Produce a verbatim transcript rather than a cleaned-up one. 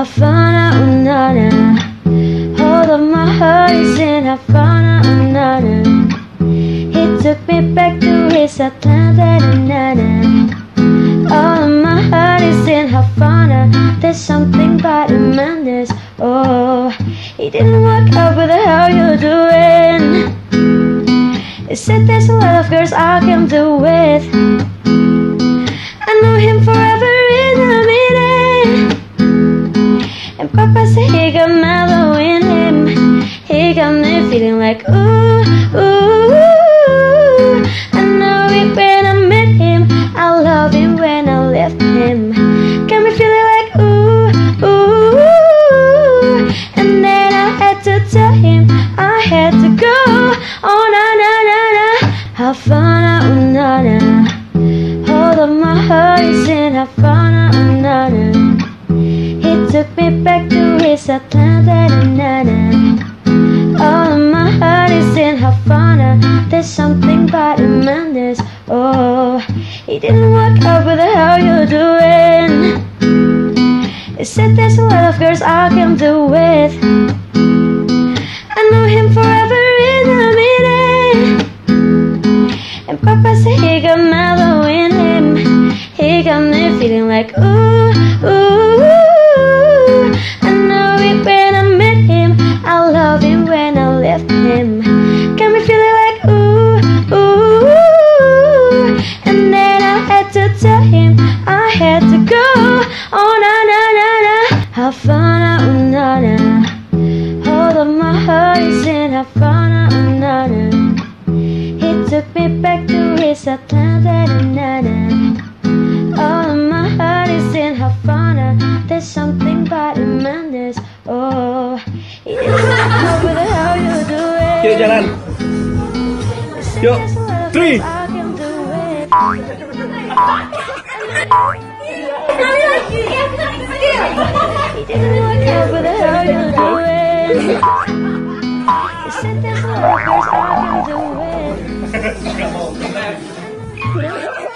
Havana, ooh, na, na. Although my heart is in Havana, ooh, na, na. He took me back to his Atlanta, na, na. All of my heart is in Havana. There's something about the madness. Oh, he didn't work out, what the hell you doing? He said there's a lot of girls I can do with. I know him forever in a minute. And Papa said he got mellow in him. He got me feeling like ooh, ooh, ooh. I know it when I met him. I love him when I left him. Got me feeling like ooh, ooh, ooh. And then I had to tell him I had to go. Oh, na, na, na, na. Havana, ooh, na, na. Although my heart is in Havana, ooh, na, na. He took me back to his Atlanta, na, na. All of my heart is in Havana. There's something about the madness. Oh, he didn't work out, what the hell you doing? He said there's a lot of girls I can do with. I know him forever in a minute. And Papa said he got mellow in him. He got me feeling like ooh, ooh, ooh. I know it when I met him. I love him when I left him. Got me feeling like ooh, ooh, ooh. And then I had to tell him I had to go. Oh, na, na, na, na. Havana, ooh, na, na. Although my heart is in Havana, ooh, na, na. He took me back to his Atlanta, na, na. All of my heart is in Havana. There's something about the madness. Oh, he didn't know what the hell you doing. Yuk jalan. Yuk, three. He didn't work out, what the hell you doing? He said there's a lot of girls I can do it.